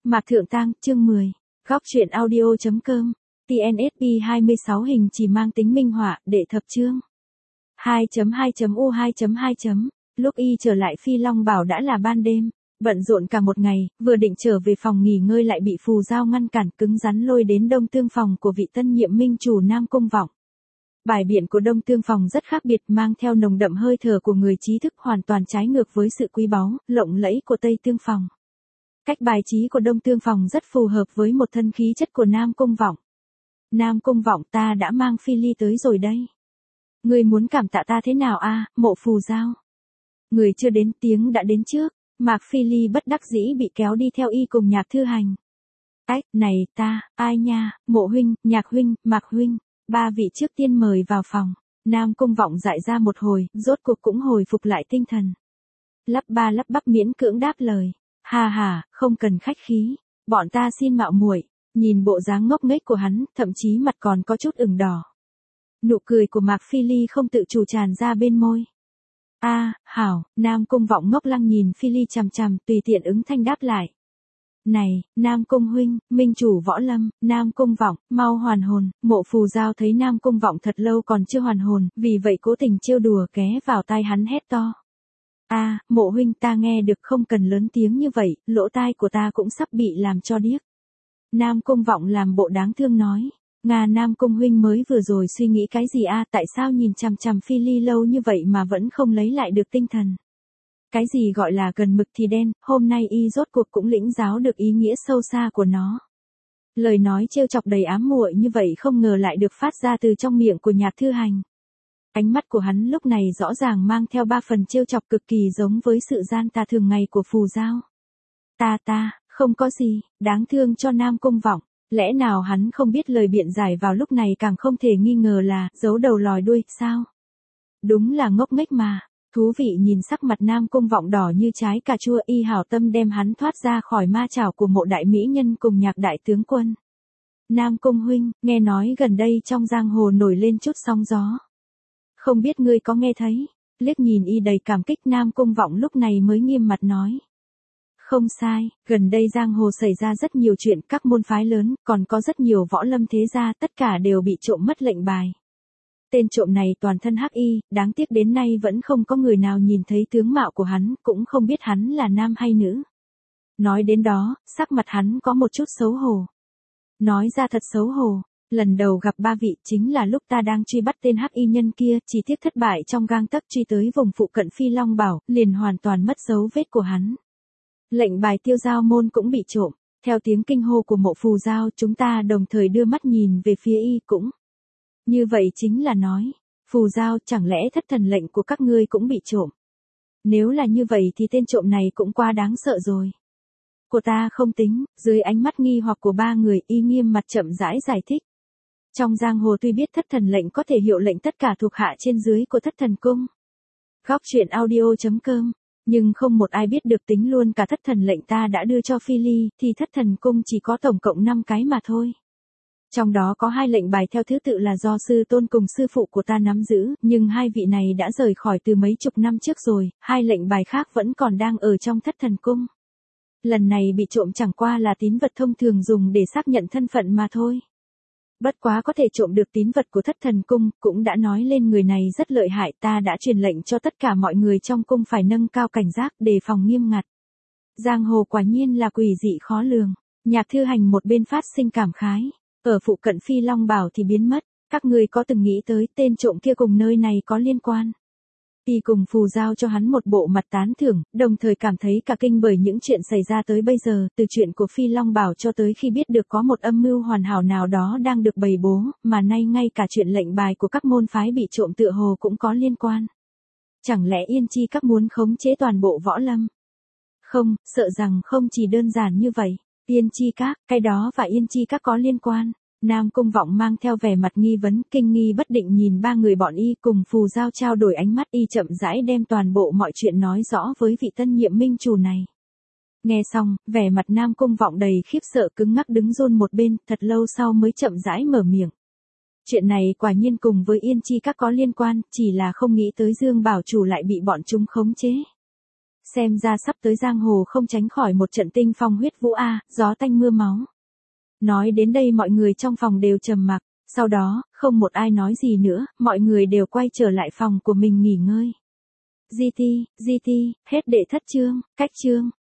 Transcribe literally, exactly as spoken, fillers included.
Mạc Thượng Tang, chương mười. Góc truyện audio.com. tê en ét pê hai mươi sáu hình chỉ mang tính minh họa, đệ thập chương. hai chấm hai chấm u hai chấm hai. Lúc y trở lại Phi Long Bảo đã là ban đêm, bận rộn cả một ngày, vừa định trở về phòng nghỉ ngơi lại bị Phù Giao ngăn cản, cứng rắn lôi đến Đông Tương Phòng của vị tân nhiệm minh chủ Nam Cung Vọng. Bài biện của Đông Tương Phòng rất khác biệt, mang theo nồng đậm hơi thở của người trí thức, hoàn toàn trái ngược với sự quý báu, lộng lẫy của Tây Tương Phòng. Cách bài trí của Đông Tương Phòng rất phù hợp với một thân khí chất của Nam Cung Vọng. Nam Cung Vọng, ta đã mang Phi Ly tới rồi đây. Người muốn cảm tạ ta thế nào a, Mộ Phù Giao? Người chưa đến tiếng đã đến trước. Mạc Phi Ly bất đắc dĩ bị kéo đi theo y cùng Nhạc Thư Hành. Ách, này ta, ai nha, Mộ huynh, Nhạc huynh, Mạc huynh, ba vị trước tiên mời vào phòng. Nam Cung Vọng dại ra một hồi, rốt cuộc cũng hồi phục lại tinh thần. Lắp ba lắp bắp miễn cưỡng đáp lời. Hà hà, không cần khách khí, bọn ta xin mạo muội. Nhìn bộ dáng ngốc nghếch của hắn, thậm chí mặt còn có chút ửng đỏ. Nụ cười của Mạc Phi Ly không tự chủ tràn ra bên môi. A, à, hảo, Nam Cung Vọng ngốc lăng nhìn Phi Ly chằm chằm, tùy tiện ứng thanh đáp lại. Này, Nam Cung huynh, minh chủ Võ Lâm, Nam Cung Vọng, mau hoàn hồn. Mộ Phù Giao thấy Nam Cung Vọng thật lâu còn chưa hoàn hồn, vì vậy cố tình trêu đùa, ghé vào tai hắn hét to. A, à, Mộ huynh, ta nghe được, không cần lớn tiếng như vậy, lỗ tai của ta cũng sắp bị làm cho điếc. Nam Cung Vọng làm bộ đáng thương nói. Nga, Nam Cung huynh mới vừa rồi suy nghĩ cái gì a, à, tại sao nhìn chằm chằm Phi Ly lâu như vậy mà vẫn không lấy lại được tinh thần? Cái gì gọi là gần mực thì đen, hôm nay y rốt cuộc cũng lĩnh giáo được ý nghĩa sâu xa của nó. Lời nói trêu chọc đầy ám muội như vậy không ngờ lại được phát ra từ trong miệng của Nhạc Thư Hành. Ánh mắt của hắn lúc này rõ ràng mang theo ba phần trêu chọc cực kỳ giống với sự gian tà thường ngày của Phù Giao. Ta ta, không có gì, đáng thương cho Nam Cung Vọng. Lẽ nào hắn không biết lời biện giải vào lúc này càng không thể nghi ngờ là giấu đầu lòi đuôi, sao? Đúng là ngốc nghếch mà. Thú vị nhìn sắc mặt Nam Cung Vọng đỏ như trái cà chua, y hảo tâm đem hắn thoát ra khỏi ma chảo của Mộ đại mỹ nhân cùng Nhạc đại tướng quân. Nam Cung huynh, nghe nói gần đây trong giang hồ nổi lên chút sóng gió. Không biết ngươi có nghe thấy? Liếc nhìn y đầy cảm kích, Nam Cung Vọng lúc này mới nghiêm mặt nói. Không sai, gần đây giang hồ xảy ra rất nhiều chuyện, các môn phái lớn, còn có rất nhiều võ lâm thế gia, tất cả đều bị trộm mất lệnh bài. Tên trộm này toàn thân hắc y, đáng tiếc đến nay vẫn không có người nào nhìn thấy tướng mạo của hắn, cũng không biết hắn là nam hay nữ. Nói đến đó, sắc mặt hắn có một chút xấu hổ. Nói ra thật xấu hổ, lần đầu gặp ba vị chính là lúc ta đang truy bắt tên hắc y nhân kia, chỉ tiếc thất bại trong gang tấc, truy tới vùng phụ cận Phi Long Bảo, liền hoàn toàn mất dấu vết của hắn. Lệnh bài Tiêu Giao môn cũng bị trộm. Theo tiếng kinh hô của Mộ Phù Giao, chúng ta đồng thời đưa mắt nhìn về phía y cũng. Như vậy chính là nói, Phù Giao, chẳng lẽ thất thần lệnh của các ngươi cũng bị trộm? Nếu là như vậy thì tên trộm này cũng quá đáng sợ rồi. Của ta không tính, dưới ánh mắt nghi hoặc của ba người, y nghiêm mặt chậm rãi giải thích. Trong giang hồ tuy biết thất thần lệnh có thể hiệu lệnh tất cả thuộc hạ trên dưới của thất thần cung. Góc truyện audio.com. Nhưng không một ai biết được tính luôn cả thất thần lệnh ta đã đưa cho Phi Ly, thì thất thần cung chỉ có tổng cộng năm cái mà thôi. Trong đó có hai lệnh bài theo thứ tự là do sư tôn cùng sư phụ của ta nắm giữ, nhưng hai vị này đã rời khỏi từ mấy chục năm trước rồi, hai lệnh bài khác vẫn còn đang ở trong thất thần cung. Lần này bị trộm chẳng qua là tín vật thông thường dùng để xác nhận thân phận mà thôi. Bất quá có thể trộm được tín vật của thất thần cung, cũng đã nói lên người này rất lợi hại, ta đã truyền lệnh cho tất cả mọi người trong cung phải nâng cao cảnh giác, đề phòng nghiêm ngặt. Giang hồ quả nhiên là quỷ dị khó lường. Nhạc Thư Hành một bên phát sinh cảm khái, ở phụ cận Phi Long Bảo thì biến mất, các người có từng nghĩ tới tên trộm kia cùng nơi này có liên quan? Y cùng Phù Giao cho hắn một bộ mặt tán thưởng, đồng thời cảm thấy cả kinh bởi những chuyện xảy ra tới bây giờ, từ chuyện của Phi Long Bảo cho tới khi biết được có một âm mưu hoàn hảo nào đó đang được bày bố, mà nay ngay cả chuyện lệnh bài của các môn phái bị trộm tựa hồ cũng có liên quan. Chẳng lẽ Yên Chi các muốn khống chế toàn bộ võ lâm? Không, sợ rằng không chỉ đơn giản như vậy. Yên Chi các, cái đó và Yên Chi các có liên quan. Nam Cung Vọng mang theo vẻ mặt nghi vấn, kinh nghi bất định nhìn ba người bọn y cùng Phù Giao trao đổi ánh mắt, y chậm rãi đem toàn bộ mọi chuyện nói rõ với vị tân nhiệm minh chủ này. Nghe xong, vẻ mặt Nam Cung Vọng đầy khiếp sợ cứng ngắc đứng run một bên, thật lâu sau mới chậm rãi mở miệng. Chuyện này quả nhiên cùng với Yên Chi các có liên quan, chỉ là không nghĩ tới Dương Bảo chủ lại bị bọn chúng khống chế. Xem ra sắp tới giang hồ không tránh khỏi một trận tinh phong huyết vũ a, gió tanh mưa máu. Nói đến đây mọi người trong phòng đều trầm mặc, sau đó, không một ai nói gì nữa, mọi người đều quay trở lại phòng của mình nghỉ ngơi. gi ti, gi ti, hết đệ thất chương, cách chương.